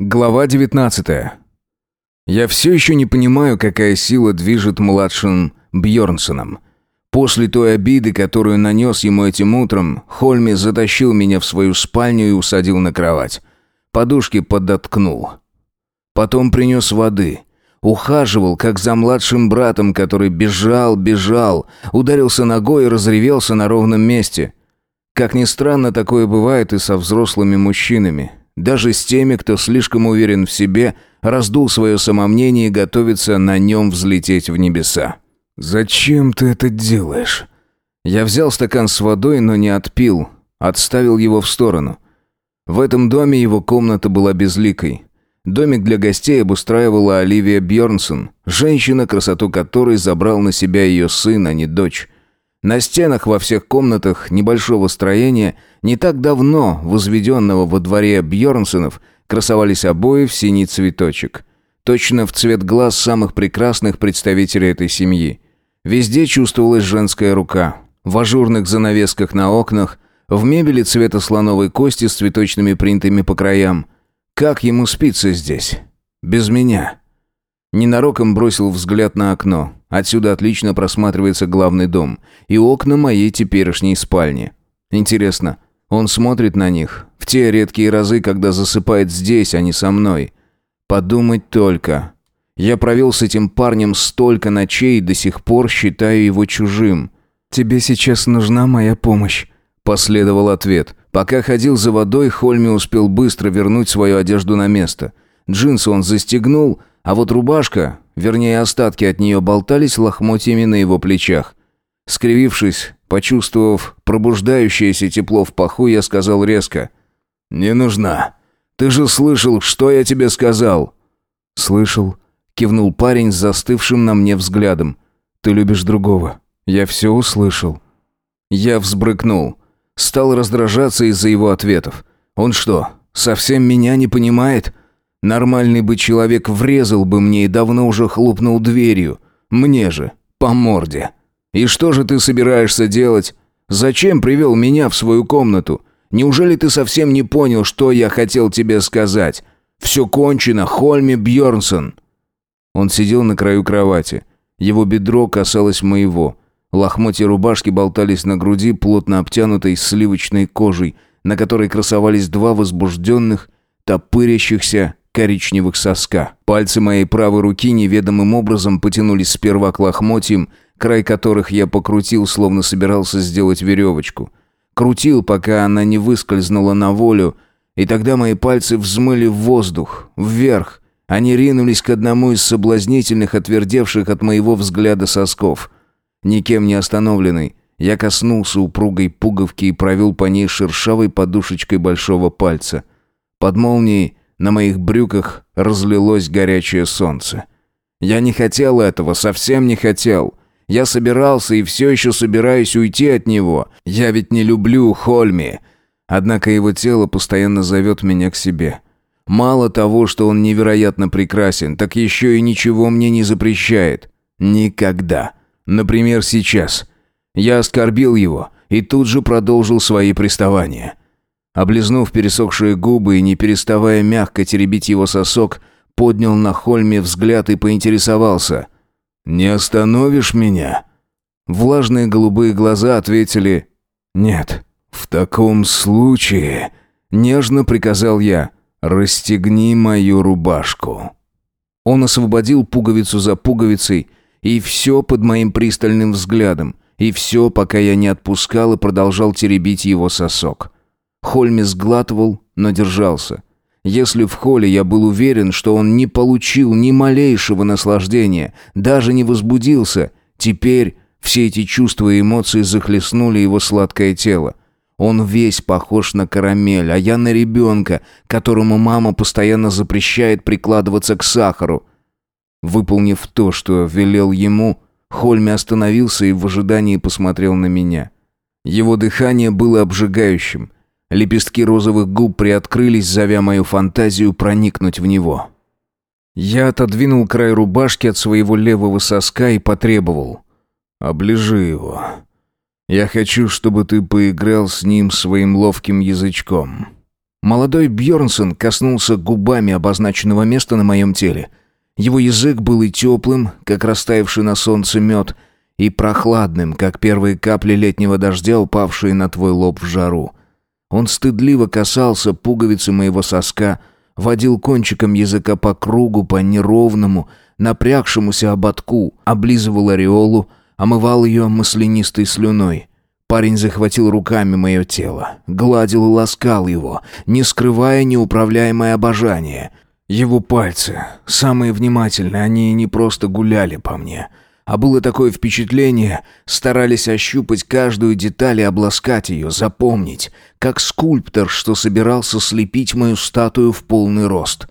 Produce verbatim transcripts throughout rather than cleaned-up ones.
Глава девятнадцатая. Я все еще не понимаю, какая сила движет младшим Бьернсоном. После той обиды, которую нанес ему этим утром, Хольми затащил меня в свою спальню и усадил на кровать. Подушки подоткнул. Потом принес воды. Ухаживал, как за младшим братом, который бежал, бежал, ударился ногой и разревелся на ровном месте. Как ни странно, такое бывает и со взрослыми мужчинами. Даже с теми, кто слишком уверен в себе, раздул свое самомнение и готовится на нем взлететь в небеса. «Зачем ты это делаешь?» Я взял стакан с водой, но не отпил, отставил его в сторону. В этом доме его комната была безликой. Домик для гостей обустраивала Оливия Бьернсон, женщина, красоту которой забрал на себя ее сын, а не дочь. На стенах во всех комнатах небольшого строения, не так давно возведенного во дворе Бьернсонов, красовались обои в синий цветочек. Точно в цвет глаз самых прекрасных представителей этой семьи. Везде чувствовалась женская рука. В ажурных занавесках на окнах, в мебели цвета слоновой кости с цветочными принтами по краям. Как ему спится здесь? Без меня. Ненароком бросил взгляд на окно. Отсюда отлично просматривается главный дом и окна моей теперешней спальни. Интересно, он смотрит на них в те редкие разы, когда засыпает здесь, а не со мной. Подумать только. Я провел с этим парнем столько ночей и до сих пор считаю его чужим. «Тебе сейчас нужна моя помощь», — последовал ответ. Пока ходил за водой, Хольми успел быстро вернуть свою одежду на место. Джинсы он застегнул, а вот рубашка, вернее остатки от нее, болтались лохмотьями на его плечах. Скривившись, почувствовав пробуждающееся тепло в паху, я сказал резко: «Не нужна. Ты же слышал, что я тебе сказал?» «Слышал», — кивнул парень с застывшим на мне взглядом. «Ты любишь другого. Я все услышал». Я взбрыкнул. Стал раздражаться из-за его ответов. Он что, совсем меня не понимает? Нормальный бы человек врезал бы мне и давно уже хлопнул дверью. Мне же по морде. «И что же ты собираешься делать? Зачем привел меня в свою комнату? Неужели ты совсем не понял, что я хотел тебе сказать? Все кончено, Хольми Бьернсон!» Он сидел на краю кровати. Его бедро касалось моего. Лохмотья рубашки болтались на груди, плотно обтянутой сливочной кожей, на которой красовались два возбужденных, топырящихся коричневых соска. Пальцы моей правой руки неведомым образом потянулись сперва к лохмотьям, край которых я покрутил, словно собирался сделать веревочку. Крутил, пока она не выскользнула на волю, и тогда мои пальцы взмыли в воздух, вверх. Они ринулись к одному из соблазнительных, отвердевших от моего взгляда сосков. Никем не остановленный, я коснулся упругой пуговки и провел по ней шершавой подушечкой большого пальца. Под молнией на моих брюках разлилось горячее солнце. Я не хотел этого, совсем не хотел. Я собирался и все еще собираюсь уйти от него. Я ведь не люблю Хольми. Однако его тело постоянно зовет меня к себе. Мало того, что он невероятно прекрасен, так еще и ничего мне не запрещает. Никогда. Например, сейчас. Я оскорбил его и тут же продолжил свои приставания. Облизнув пересохшие губы и не переставая мягко теребить его сосок, поднял на Хольме взгляд и поинтересовался: «Не остановишь меня?» Влажные голубые глаза ответили: «Нет». «В таком случае...» — нежно приказал я: «расстегни мою рубашку». Он освободил пуговицу за пуговицей, и все под моим пристальным взглядом, и все, пока я не отпускал и продолжал теребить его сосок. Хольми сглатывал, но держался. Если в холле я был уверен, что он не получил ни малейшего наслаждения, даже не возбудился, теперь все эти чувства и эмоции захлестнули его сладкое тело. Он весь похож на карамель, а я на ребенка, которому мама постоянно запрещает прикладываться к сахару. Выполнив то, что велел ему, Хольми остановился и в ожидании посмотрел на меня. Его дыхание было обжигающим. Лепестки розовых губ приоткрылись, зовя мою фантазию проникнуть в него. Я отодвинул край рубашки от своего левого соска и потребовал: «Оближи его. Я хочу, чтобы ты поиграл с ним своим ловким язычком». Молодой Бьернсон коснулся губами обозначенного места на моем теле. Его язык был и теплым, как растаявший на солнце мед, и прохладным, как первые капли летнего дождя, упавшие на твой лоб в жару. Он стыдливо касался пуговицы моего соска, водил кончиком языка по кругу, по неровному, напрягшемуся ободку, облизывал ореолу, омывал ее маслянистой слюной. Парень захватил руками мое тело, гладил и ласкал его, не скрывая неуправляемое обожание. Его пальцы, самые внимательные, они не просто гуляли по мне, а было такое впечатление, старались ощупать каждую деталь и обласкать ее, запомнить, как скульптор, что собирался слепить мою статую в полный рост.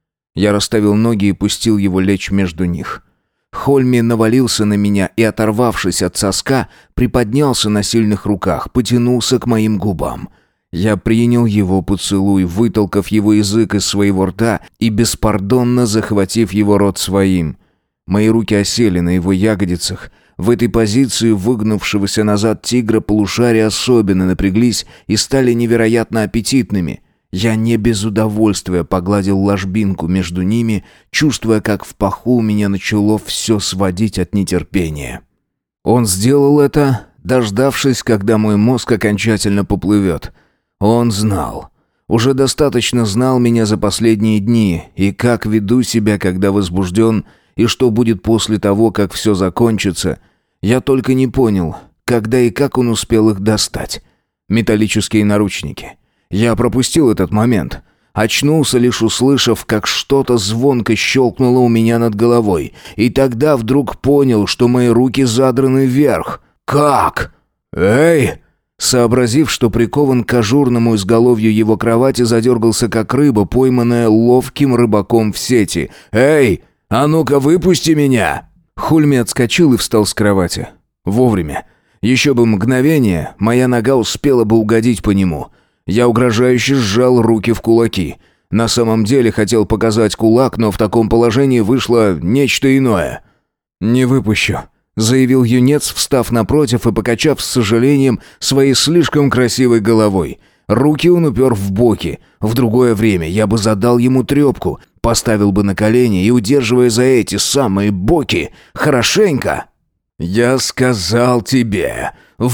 Я расставил ноги и пустил его лечь между них. Хольми навалился на меня и, оторвавшись от соска, приподнялся на сильных руках, потянулся к моим губам. Я принял его поцелуй, вытолкав его язык из своего рта и беспардонно захватив его рот своим. Мои руки осели на его ягодицах. В этой позиции выгнувшегося назад тигра полушария особенно напряглись и стали невероятно аппетитными. Я не без удовольствия погладил ложбинку между ними, чувствуя, как в паху у меня начало все сводить от нетерпения. Он сделал это, дождавшись, когда мой мозг окончательно поплывет. Он знал. Уже достаточно знал меня за последние дни, и как веду себя, когда возбужден, и что будет после того, как все закончится. Я только не понял, когда и как он успел их достать. Металлические наручники. Я пропустил этот момент. Очнулся, лишь услышав, как что-то звонко щелкнуло у меня над головой. И тогда вдруг понял, что мои руки задраны вверх. «Как?» «Эй!» Сообразив, что прикован к ажурному изголовью его кровати, задергался, как рыба, пойманная ловким рыбаком в сети. «Эй! А ну-ка, выпусти меня!» Хольми отскочил и встал с кровати. Вовремя. Еще бы мгновение, моя нога успела бы угодить по нему. Я угрожающе сжал руки в кулаки. На самом деле хотел показать кулак, но в таком положении вышло нечто иное. «Не выпущу», — заявил юнец, встав напротив и покачав с сожалением своей слишком красивой головой. Руки он упер в боки. В другое время я бы задал ему трепку, поставил бы на колени и, удерживая за эти самые боки, хорошенько. «Я сказал тебе,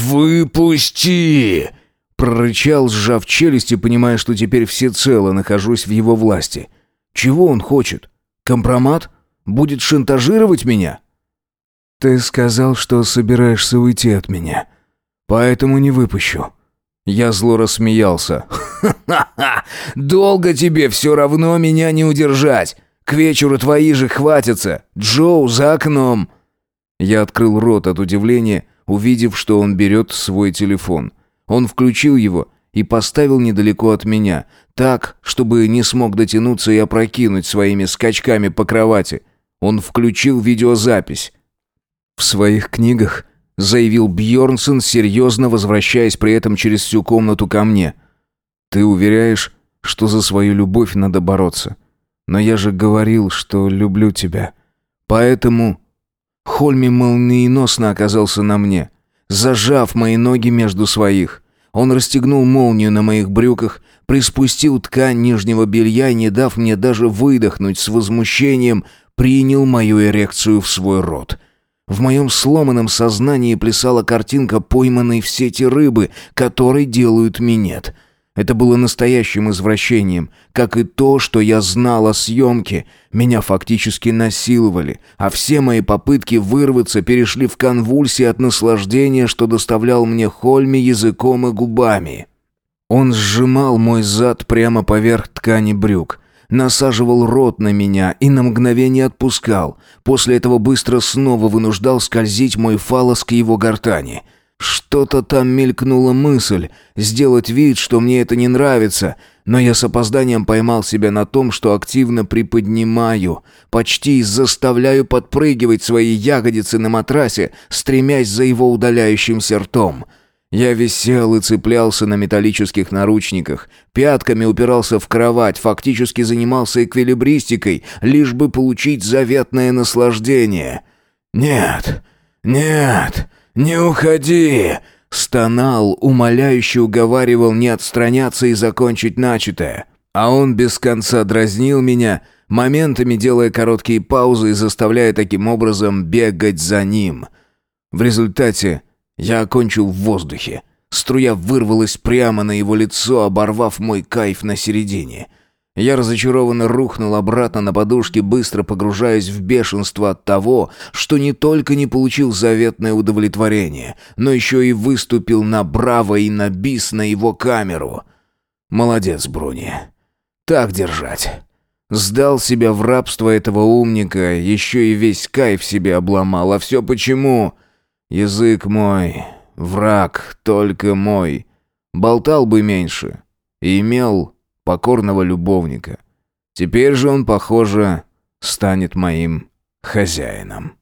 выпусти!» Прорычал, сжав челюсти, понимая, что теперь всецело нахожусь в его власти. «Чего он хочет? Компромат? Будет шантажировать меня?» «Ты сказал, что собираешься уйти от меня, поэтому не выпущу». Я зло рассмеялся. «Ха-ха-ха! Долго тебе все равно меня не удержать! К вечеру твои же хватятся! Джоу за окном!» Я открыл рот от удивления, увидев, что он берет свой телефон. Он включил его и поставил недалеко от меня, так, чтобы не смог дотянуться и опрокинуть своими скачками по кровати. Он включил видеозапись. «В своих книгах», — заявил Бьернсон, серьезно возвращаясь при этом через всю комнату ко мне, «ты уверяешь, что за свою любовь надо бороться. Но я же говорил, что люблю тебя. Поэтому...» Хольми молниеносно оказался на мне, зажав мои ноги между своих. Он расстегнул молнию на моих брюках, приспустил ткань нижнего белья и, не дав мне даже выдохнуть с возмущением, принял мою эрекцию в свой рот. В моем сломанном сознании плясала картинка пойманной в сети рыбы, которой делают минет. Это было настоящим извращением, как и то, что я знал о съемке. Меня фактически насиловали, а все мои попытки вырваться перешли в конвульсии от наслаждения, что доставлял мне Хольми языком и губами. Он сжимал мой зад прямо поверх ткани брюк, насаживал рот на меня и на мгновение отпускал. После этого быстро снова вынуждал скользить мой фаллос к его гортани. Что-то там мелькнула мысль, сделать вид, что мне это не нравится, но я с опозданием поймал себя на том, что активно приподнимаю, почти заставляю подпрыгивать свои ягодицы на матрасе, стремясь за его удаляющимся ртом. Я висел и цеплялся на металлических наручниках, пятками упирался в кровать, фактически занимался эквилибристикой, лишь бы получить заветное наслаждение. «Нет, нет, не уходи!» Стонал, умоляюще уговаривал не отстраняться и закончить начатое. А он без конца дразнил меня, моментами делая короткие паузы и заставляя таким образом бегать за ним. В результате я окончил в воздухе. Струя вырвалась прямо на его лицо, оборвав мой кайф на середине. Я разочарованно рухнул обратно на подушке, быстро погружаясь в бешенство от того, что не только не получил заветное удовлетворение, но еще и выступил на браво и на бис на его камеру. Молодец, Бруни. Так держать. Сдал себя в рабство этого умника, еще и весь кайф себе обломал. А все почему? Язык мой, враг только мой. Болтал бы меньше и имел покорного любовника. Теперь же он, похоже, станет моим хозяином.